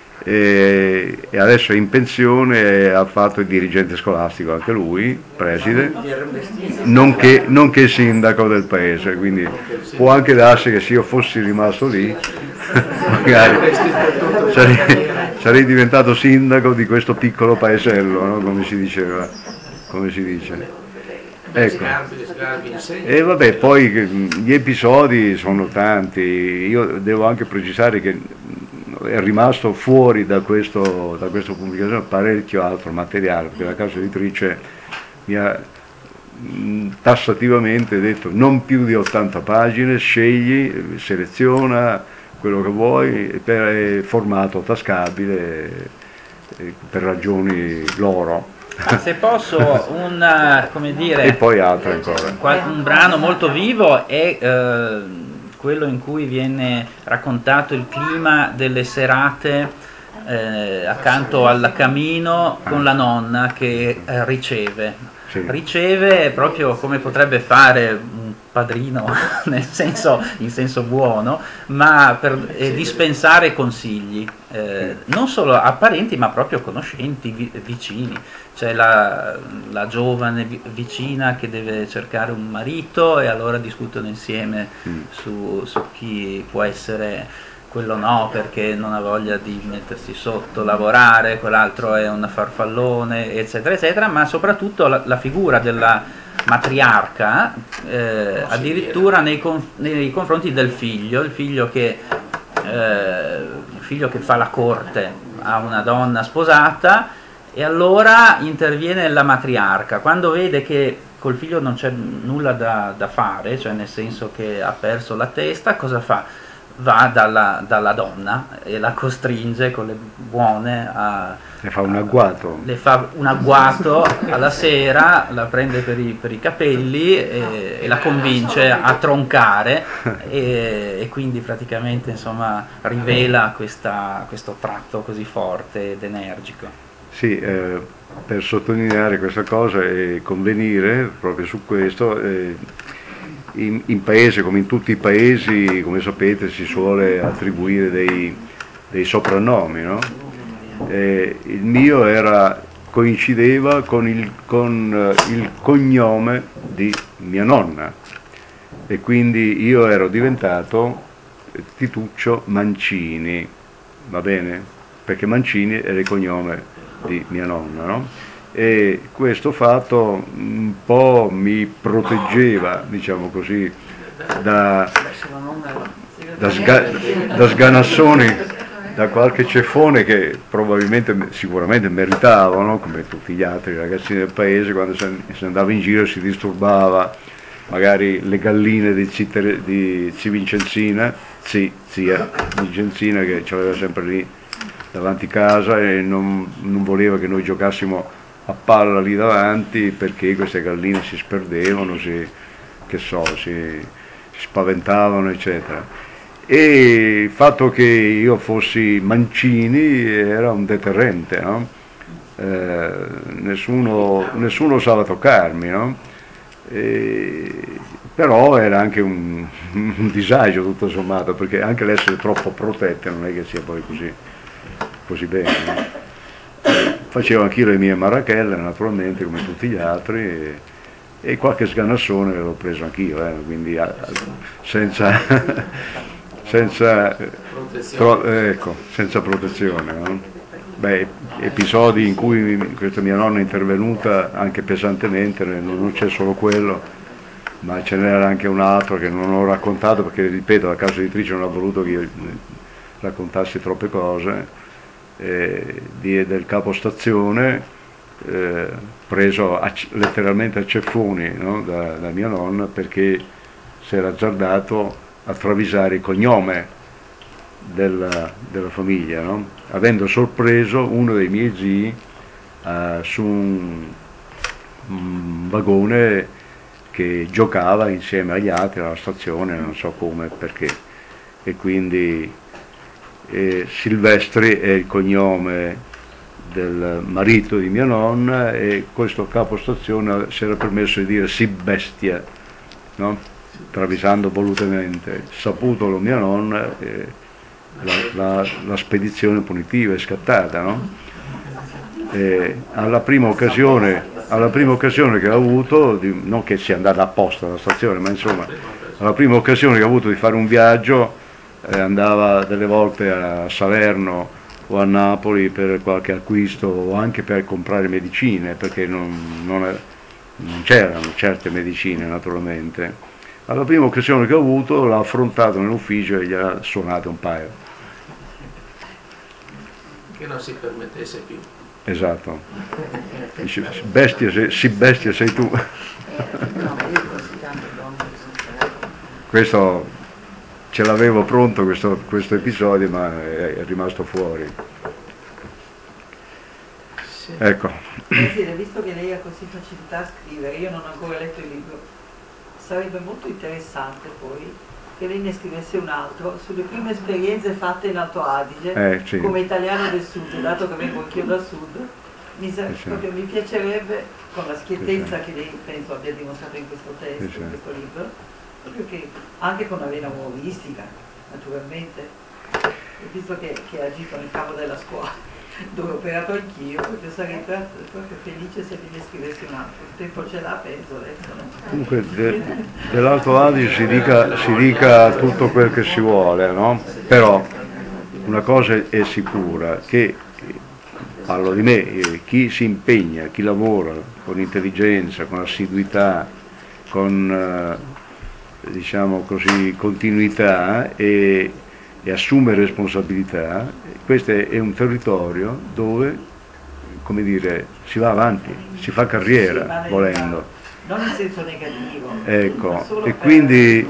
e, e adesso è in pensione e ha fatto il dirigente scolastico anche lui, preside, nonché, nonché sindaco del paese, quindi può anche darsi che se io fossi rimasto lì magari sarei, sarei diventato sindaco di questo piccolo paesello, no? Come si diceva, come si dice. Ecco. Sgarbi, Sgarbi insegna. E vabbè, poi gli episodi sono tanti, io devo anche precisare che è rimasto fuori da questo, da questa pubblicazione parecchio altro materiale, perché la casa editrice mi ha mh, tassativamente detto non più di ottanta pagine, scegli, seleziona quello che vuoi, per è formato tascabile, eh, per ragioni loro. Se posso, un, come dire, e poi altro ancora. Un brano molto vivo è eh, quello in cui viene raccontato il clima delle serate eh, accanto al camino con la nonna che eh, riceve. Sì. Riceve proprio come potrebbe fare un padrino, nel senso, in senso buono, ma per eh, dispensare consigli, eh, non solo a parenti ma proprio conoscenti, vi, vicini. C'è la, la giovane vicina che deve cercare un marito e allora discutono insieme mm. su, su chi può essere quello no perché non ha voglia di mettersi sotto, lavorare, quell'altro è un farfallone, eccetera, eccetera, ma soprattutto la, la figura della matriarca, eh, addirittura nei, conf nei confronti del figlio, il figlio che, eh, il figlio che fa la corte a una donna sposata, e allora interviene la matriarca, quando vede che col figlio non c'è nulla da, da fare, cioè nel senso che ha perso la testa, cosa fa? Va dalla, dalla donna e la costringe con le buone a... Le fa un agguato. Le fa un agguato alla sera, la prende per i, per i capelli e, e la convince a troncare e, e quindi praticamente insomma rivela questa, questo tratto così forte ed energico. Sì, eh, per sottolineare questa cosa e convenire proprio su questo, eh, in, in paese come in tutti i paesi, come sapete, si suole attribuire dei, dei soprannomi, no? Eh, il mio era, coincideva con il, con il cognome di mia nonna e quindi io ero diventato Tituccio Mancini, va bene? Perché Mancini era il cognome di mia nonna, no? E questo fatto un po' mi proteggeva, diciamo così, da, da, sga, da sganassoni, da qualche ceffone che probabilmente, sicuramente meritavano, come tutti gli altri ragazzini del paese, quando si andava in giro si disturbava magari le galline di, Citere, di Civincenzina, sì, zia Vincenzina, che ce l'aveva sempre lì davanti casa e non, non voleva che noi giocassimo a palla lì davanti perché queste galline si sperdevano, si, che so, si, si spaventavano, eccetera. E il fatto che io fossi Mancini era un deterrente, no? Eh, nessuno, nessuno osava toccarmi, no? E, però era anche un, un disagio tutto sommato, perché anche l'essere troppo protette non è che sia poi così, così bene, no? Facevo anch'io le mie marachelle naturalmente come tutti gli altri e, e qualche sganassone l'ho preso anch'io, eh, quindi a, a, senza, senza, tro, eh, ecco, senza protezione, no? Beh, episodi in cui questa mia nonna è intervenuta anche pesantemente, non c'è solo quello, ma ce n'era anche un altro che non ho raccontato perché, ripeto, la casa editrice non ha voluto che io raccontassi troppe cose. Eh, di, del capostazione eh, preso a, letteralmente a ceffoni, no? da, da mia nonna perché si era azzardato a travisare il cognome della, della famiglia, no? Avendo sorpreso uno dei miei zii eh, su un, un vagone che giocava insieme agli altri alla stazione, non so come, perché, e quindi Eh, Silvestri è il cognome del marito di mia nonna e questo capostazione si era permesso di dire si bestia, no? Travisando volutamente, saputolo mia nonna, eh, la, la, la spedizione punitiva è scattata, no? E alla prima occasione, alla prima occasione che ha avuto, di, non che sia andata apposta alla stazione, ma insomma alla prima occasione che ha avuto di fare un viaggio, Eh, andava delle volte a Salerno o a Napoli per qualche acquisto o anche per comprare medicine perché non, non, non c'erano certe medicine naturalmente. Alla prima occasione che ho avuto l'ha affrontato nell'ufficio e gli ha suonato un paio. Che non si permettesse più. Esatto. Dice, bestia sei, sì, bestia sei tu. Questo ce l'avevo pronto questo, questo episodio, ma è, è rimasto fuori. sì. Ecco. Presidente, visto che lei ha così facilità a scrivere, io non ho ancora letto il libro, sarebbe molto interessante poi che lei ne scrivesse un altro sulle prime esperienze fatte in Alto Adige, Eh, sì. come italiano del sud, dato che vengo anch'io dal sud, mi, sa- Sì, sì. proprio mi piacerebbe, con la schiettezza Sì, sì. che lei penso abbia dimostrato in questo testo, Sì, sì. in questo libro, proprio che anche con una vena umoristica, naturalmente, e visto che, che ha agito nel campo della scuola, dove ho operato anch'io, proprio sarei proprio proprio felice se mi ne scrivessi un altro. Il tempo ce l'ha, penso adesso. No? Comunque de, dell'Alto Adige si dica, si dica tutto quel che si vuole, no? Però una cosa è sicura, che parlo di me, eh, chi si impegna, chi lavora con intelligenza, con assiduità, con eh, diciamo così, continuità e, e assume responsabilità, questo è un territorio dove, come dire, si va avanti, si fa carriera, Sì, ma nel- volendo. Non in senso negativo. Ecco, ma solo e per- quindi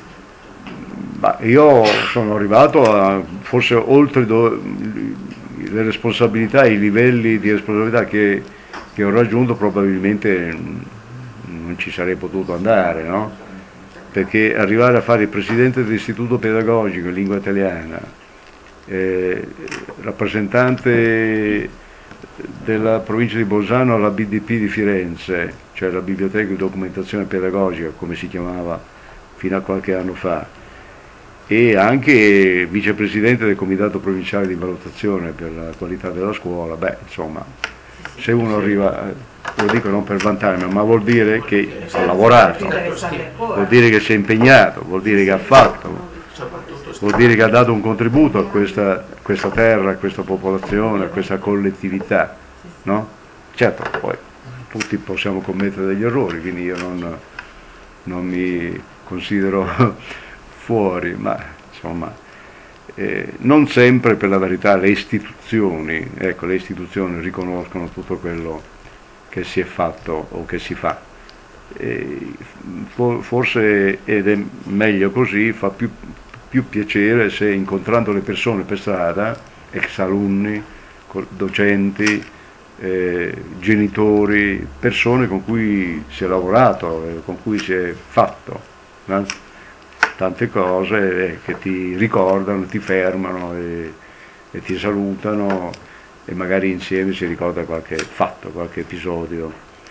ma io sono arrivato a forse oltre do- le responsabilità, i livelli di responsabilità che, che ho raggiunto, probabilmente non ci sarei potuto andare, no? Perché arrivare a fare il presidente dell'istituto pedagogico in lingua italiana, eh, rappresentante della provincia di Bolzano alla B D P di Firenze, cioè la biblioteca di documentazione pedagogica, come si chiamava fino a qualche anno fa, e anche vicepresidente del comitato provinciale di valutazione per la qualità della scuola. Beh, insomma, se uno arriva, lo dico non per vantarmi, ma vuol dire che ha lavorato, vuol dire che si è impegnato, vuol dire che ha fatto, vuol dire che ha dato un contributo a questa, a questa terra, a questa popolazione, a questa collettività, no? Certo, poi tutti possiamo commettere degli errori, quindi io non, non mi considero fuori, ma insomma eh, non sempre, per la verità, le istituzioni, ecco, le istituzioni riconoscono tutto quello che si è fatto o che si fa. E forse, ed è meglio così, fa più, più piacere se, incontrando le persone per strada, ex alunni, docenti, eh, genitori, persone con cui si è lavorato, eh, con cui si è fatto, no? Tante cose eh, che ti ricordano, ti fermano e, e ti salutano, e magari insieme si ricorda qualche fatto, qualche episodio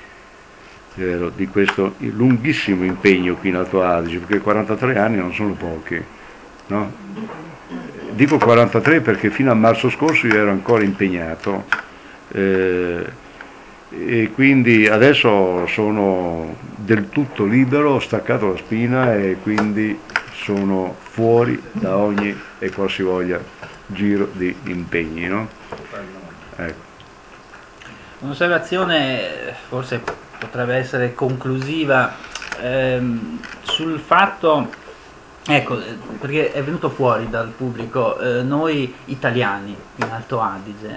eh, di questo lunghissimo impegno qui in Alto Adige, perché quarantatré anni non sono pochi, no? Dico quarantatré perché fino a marzo scorso io ero ancora impegnato, eh, e quindi adesso sono del tutto libero, ho staccato la spina e quindi sono fuori da ogni e qualsivoglia giro di impegni, no? Ecco. Un'osservazione forse potrebbe essere conclusiva ehm, sul fatto, ecco, perché è venuto fuori dal pubblico, eh, noi italiani in Alto Adige,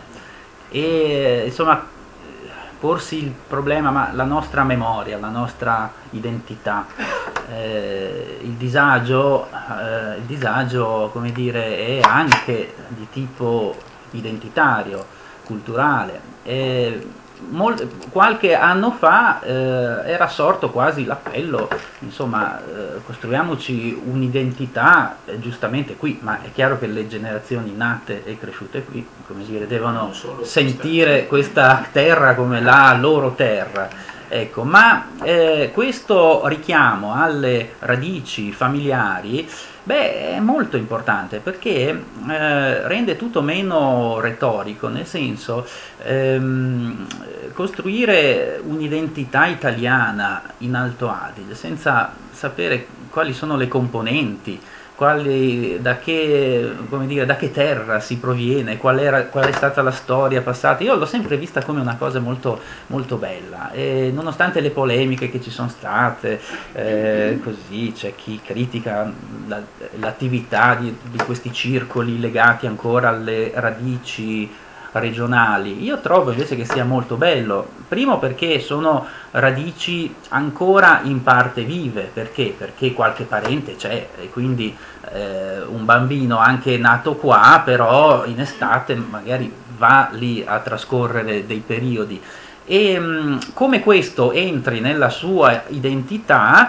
e insomma porsi il problema, ma la nostra memoria, la nostra identità, eh, il disagio, eh, il disagio, come dire, è anche di tipo identitario, culturale. E Mol- qualche anno fa eh, era sorto quasi l'appello, insomma, eh, costruiamoci un'identità, eh, giustamente qui, ma è chiaro che le generazioni nate e cresciute qui, come dire, devono sentire questa terra come la loro terra, ecco, ma eh, questo richiamo alle radici familiari, beh, è molto importante, perché eh, rende tutto meno retorico, nel senso, ehm, costruire un'identità italiana in Alto Adige senza sapere quali sono le componenti, quali, da, che, come dire, da che terra si proviene, qual, era, qual è stata la storia passata. Io l'ho sempre vista come una cosa molto, molto bella, e nonostante le polemiche che ci sono state, eh, così c'è chi critica la, l'attività di, di questi circoli legati ancora alle radici regionali. Io trovo invece che sia molto bello, primo perché sono radici ancora in parte vive, perché? Perché qualche parente c'è, e quindi eh, un bambino anche nato qua, però in estate magari va lì a trascorrere dei periodi. E mh, come questo entri nella sua identità,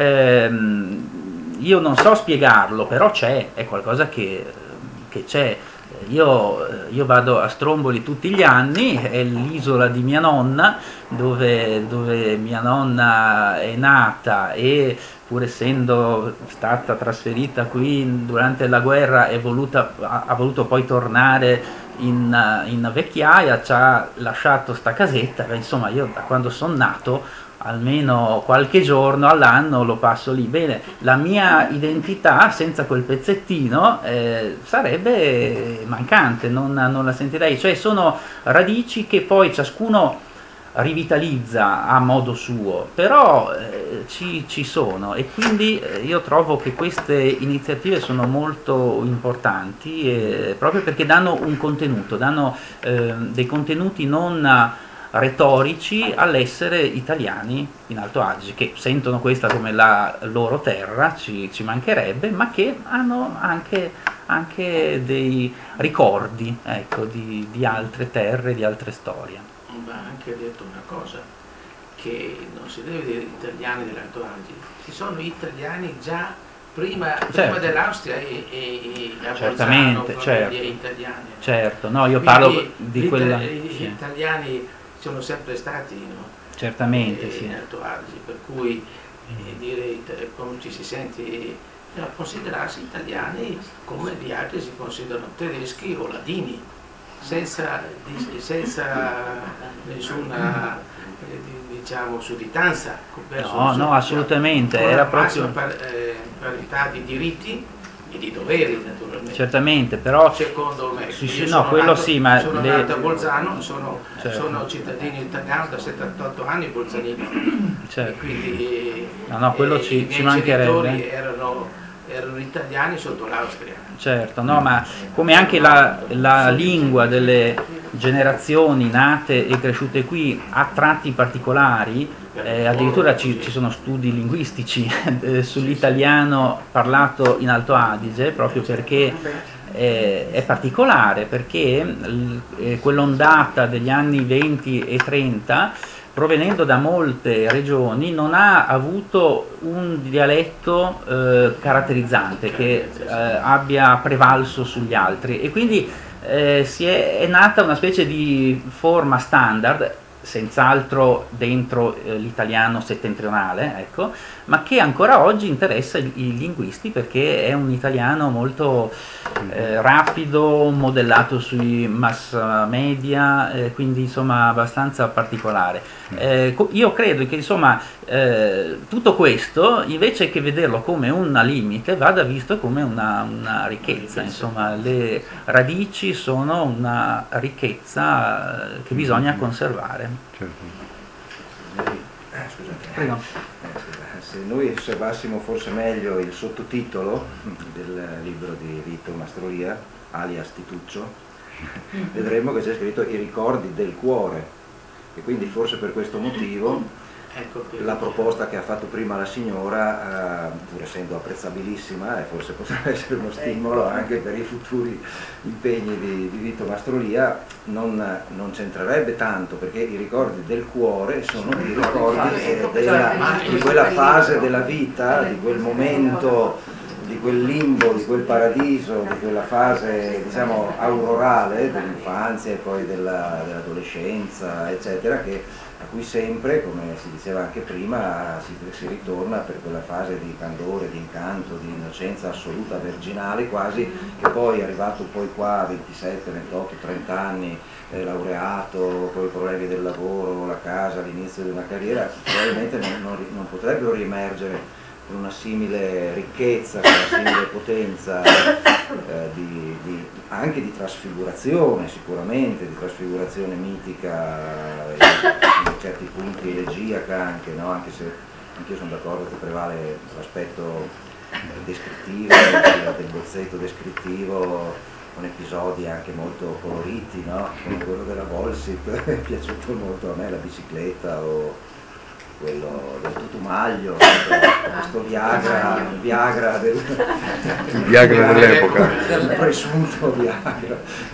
ehm, io non so spiegarlo, però c'è, è qualcosa che, che c'è. Io, io vado a Stromboli tutti gli anni, è l'isola di mia nonna, dove, dove mia nonna è nata, e pur essendo stata trasferita qui durante la guerra è voluta, ha, ha voluto poi tornare in, in vecchiaia, ci ha lasciato sta casetta. Beh, insomma, io da quando sono nato almeno qualche giorno all'anno lo passo lì. Bene, la mia identità senza quel pezzettino eh, sarebbe mancante, non, non la sentirei. Cioè sono radici che poi ciascuno rivitalizza a modo suo, però eh, ci, ci sono, e quindi eh, io trovo che queste iniziative sono molto importanti, eh, proprio perché danno un contenuto, danno eh, dei contenuti non retorici all'essere italiani in Alto Adige, che sentono questa come la loro terra, ci, ci mancherebbe, ma che hanno anche, anche dei ricordi, ecco, di, di altre terre, di altre storie. Va anche detto una cosa, che non si deve dire italiani dell'Alto Adige, ci sono italiani già prima, certo. prima dell'Austria e, e, e a certamente, Bolzano, certo. italiane. Certo, no, io Quindi parlo di quella... Gli sì. italiani sono sempre stati, no? Certamente, eh, sì. in Alto Adige, per cui eh, dire come ci si sente, eh, considerarsi italiani come gli altri si considerano tedeschi o ladini, senza, senza nessuna eh, diciamo sudditanza verso No, no, assolutamente, con era la massima proprio... par, eh, parità di diritti e di doveri, naturalmente. Certamente, però... Secondo me, sì, io sì, sono no, quello nato, sì, ma sono le... nato a Bolzano, sono, certo. sono cittadino italiano da settantotto anni bolzanino, certo. Quindi no, no, quello eh, ci, i miei ci mancherebbe. genitori erano, erano italiani sotto l'Austria. Certo, no, ma come anche la, la lingua delle generazioni nate e cresciute qui ha tratti particolari, eh, addirittura ci, ci sono studi linguistici eh, sull'italiano parlato in Alto Adige, proprio perché eh, è particolare, perché eh, quell'ondata degli anni venti e trenta, provenendo da molte regioni, non ha avuto un dialetto eh, caratterizzante che eh, abbia prevalso sugli altri, e quindi eh, si è, è nata una specie di forma standard, senz'altro dentro eh, l'italiano settentrionale, ecco, ma che ancora oggi interessa i, i linguisti, perché è un italiano molto eh, rapido, modellato sui mass media, eh, quindi insomma abbastanza particolare. Eh, io credo che insomma eh, tutto questo, invece che vederlo come un limite, vada visto come una, una ricchezza. Insomma, le radici sono una ricchezza che bisogna conservare. Certo. Eh, scusate. Prego. Eh, se noi osservassimo forse meglio il sottotitolo del libro di Vito Mastrolia, alias Tituccio, vedremo che c'è scritto I ricordi del cuore, e quindi forse per questo motivo Ecco che la proposta che ha fatto prima la signora, eh, pur essendo apprezzabilissima, e forse potrebbe essere uno stimolo anche per i futuri impegni di, di Vito Mastrolia, non, non c'entrerebbe tanto, perché i ricordi del cuore sono i ricordi eh, della, di quella fase della vita, di quel momento, di quel limbo, di quel paradiso, di quella fase, diciamo, aurorale dell'infanzia e poi della, dell'adolescenza, eccetera, che a cui sempre, come si diceva anche prima, si, si ritorna per quella fase di candore, di incanto, di innocenza assoluta, virginale quasi, che poi arrivato poi qua a ventisette, ventotto, trenta anni, eh, laureato, con i problemi del lavoro, la casa, l'inizio di una carriera, probabilmente non, non, non potrebbero riemergere con una simile ricchezza, con una simile potenza, eh, di, di, anche di trasfigurazione, sicuramente, di trasfigurazione mitica, eh, in certi punti elegiaca anche, no? Anche se anch'io sono d'accordo che prevale l'aspetto descrittivo, del bozzetto descrittivo, con episodi anche molto coloriti, no? Come quello della Volsit, è piaciuto molto a me, la bicicletta, o quello del tutumaglio, questo Viagra, il Viagra del, il Viagra dell'epoca, del presunto Viagra,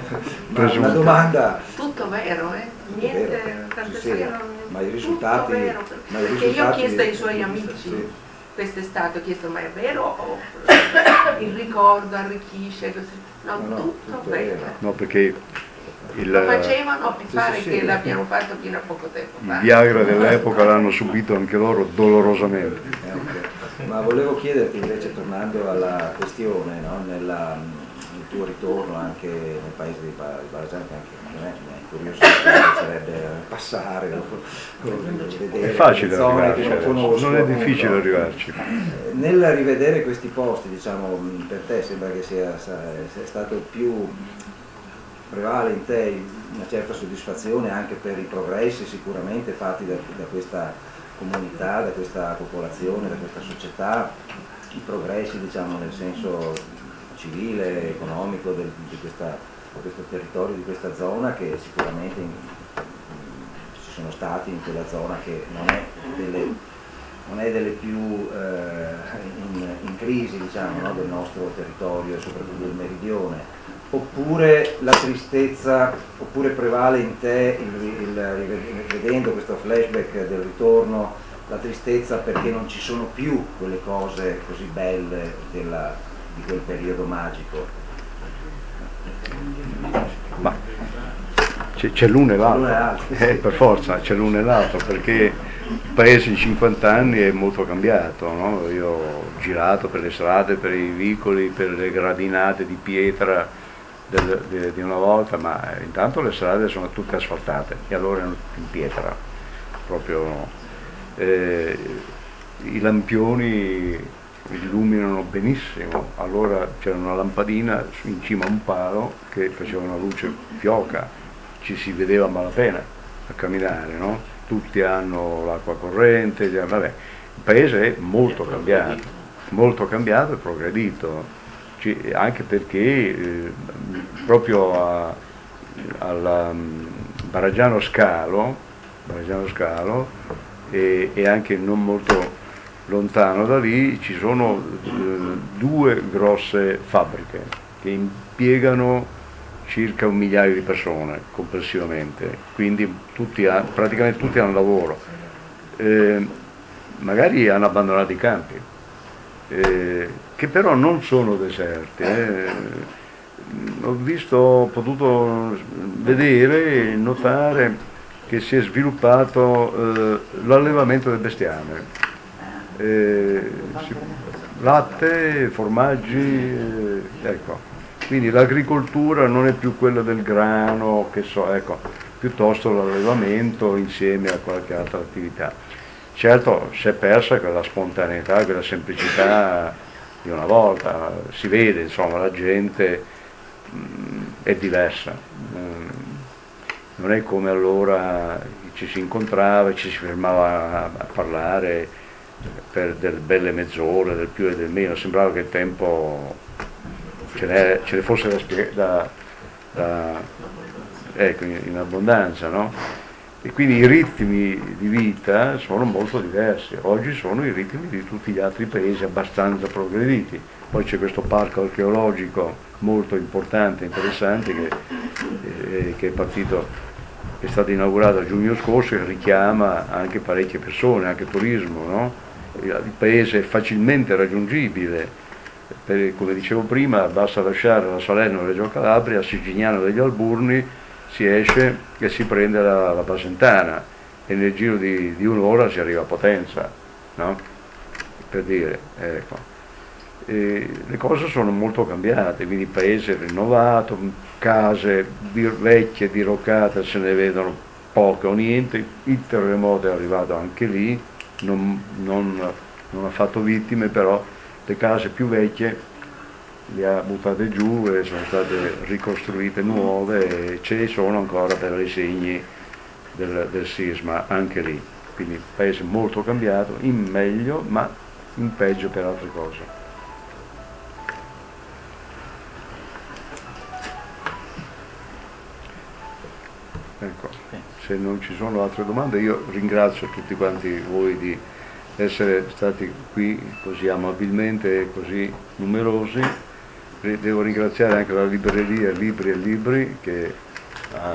Ma una domanda... Tutto vero, eh? Niente, Vero, tante sì, storie sì. non- Ma i tutto risultati... vero, ma i perché io ho risultati- chiesto ai suoi amici sì. quest'estate, ho chiesto ma è vero o il ricordo arricchisce così? No, No, no, tutto, tutto vero. vero. No, perché il, Lo facevano, mi Sì, pare sì, sì. che l'abbiano fatto fino a poco tempo il fa. Viagra dell'epoca l'hanno subito anche loro dolorosamente. Eh, ok. Ma volevo chiederti invece, tornando alla questione, no, nella, nel tuo ritorno anche nel paese di Ba- di Barajan, che anche a me mi è curioso, mi piacerebbe passare, o- o vedere È facile le zone arrivarci, che non conosco, non è difficile appunto. arrivarci. Eh, Nel rivedere questi posti, diciamo, per te sembra che sia, sia stato più prevale in te una certa soddisfazione anche per i progressi sicuramente fatti da, da questa comunità, da questa popolazione, da questa società, i progressi, diciamo, nel senso civile, economico del- di, questa, di questo territorio, di questa zona, che sicuramente in- ci sono stati in quella zona che non è delle, non è delle più eh, in, in crisi, diciamo, no, del nostro territorio e soprattutto del meridione. Oppure la tristezza, oppure prevale in te, il, il, vedendo questo flashback del ritorno, la tristezza perché non ci sono più quelle cose così belle della, di quel periodo magico. Ma c'è, c'è l'uno e L'uno e l'altro, l'altro, sì. eh, per forza c'è l'uno e l'altro, perché il paese in cinquanta anni è molto cambiato, no? Io ho girato per le strade, per i vicoli, per le gradinate di pietra del- di, di una volta, ma intanto le strade sono tutte asfaltate e allora erano in pietra, proprio eh, i lampioni illuminano benissimo, allora c'era una lampadina su- in cima a un palo che faceva una luce fioca, ci si vedeva a malapena a camminare, no? Tutti hanno l'acqua corrente, gli- vabbè, il paese è molto cambiato, molto cambiato e progredito. Ci- anche perché eh, proprio a, al Baragiano Scalo, Baragiano Scalo e, e anche non molto lontano da lì ci sono eh, due grosse fabbriche che impiegano circa un migliaio di persone complessivamente, quindi tutti ha- praticamente tutti hanno lavoro. Eh, magari hanno abbandonato i campi, eh, che però non sono deserti. eh. Ho visto, ho potuto vedere e notare che si è sviluppato eh, l'allevamento del bestiame. Eh, si- latte, formaggi, eh, ecco. Quindi l'agricoltura non è più quella del grano, che so, ecco, piuttosto l'allevamento insieme a qualche altra attività. Certo si è persa quella spontaneità, quella semplicità di una volta, si vede, insomma, la gente mh, è diversa, Mm, non è come allora ci si incontrava, ci si fermava a, a parlare per delle belle mezz'ore, del più e del meno, sembrava che il tempo ce ne, ce ne fosse da, spie- da, da ecco, in, in abbondanza, no? E quindi i ritmi di vita sono molto diversi, oggi sono i ritmi di tutti gli altri paesi abbastanza progrediti. Poi c'è questo parco archeologico molto importante, interessante, che, eh, che è partito, è stato inaugurato a giugno scorso e richiama anche parecchie persone, anche turismo, no? Il paese è facilmente raggiungibile, per, come dicevo prima, basta lasciare la Salerno-Reggio Calabria, a Sigignano degli Alburni si esce e si prende la, la Basentana e nel giro di, di un'ora si arriva a Potenza, no? Per dire, ecco. E le cose sono molto cambiate, quindi il paese è rinnovato, case dir- vecchie, diroccate, se ne vedono poche o niente, il terremoto è arrivato anche lì, non, non, non ha fatto vittime, però le case più vecchie le ha buttate giù e sono state ricostruite nuove e ci sono ancora per i segni del, del sisma anche lì, quindi il paese molto cambiato, in meglio ma in peggio per altre cose. Ecco, se non ci sono altre domande io ringrazio tutti quanti voi di essere stati qui così amabilmente e così numerosi devo ringraziare anche la libreria Libri e Libri che ha,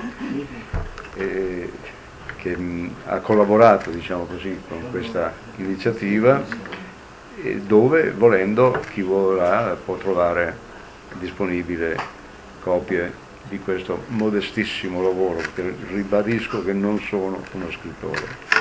eh, che mh, ha collaborato, diciamo così, con questa iniziativa, e dove, volendo, chi vorrà può trovare disponibile copie di questo modestissimo lavoro, che ribadisco che non sono uno scrittore.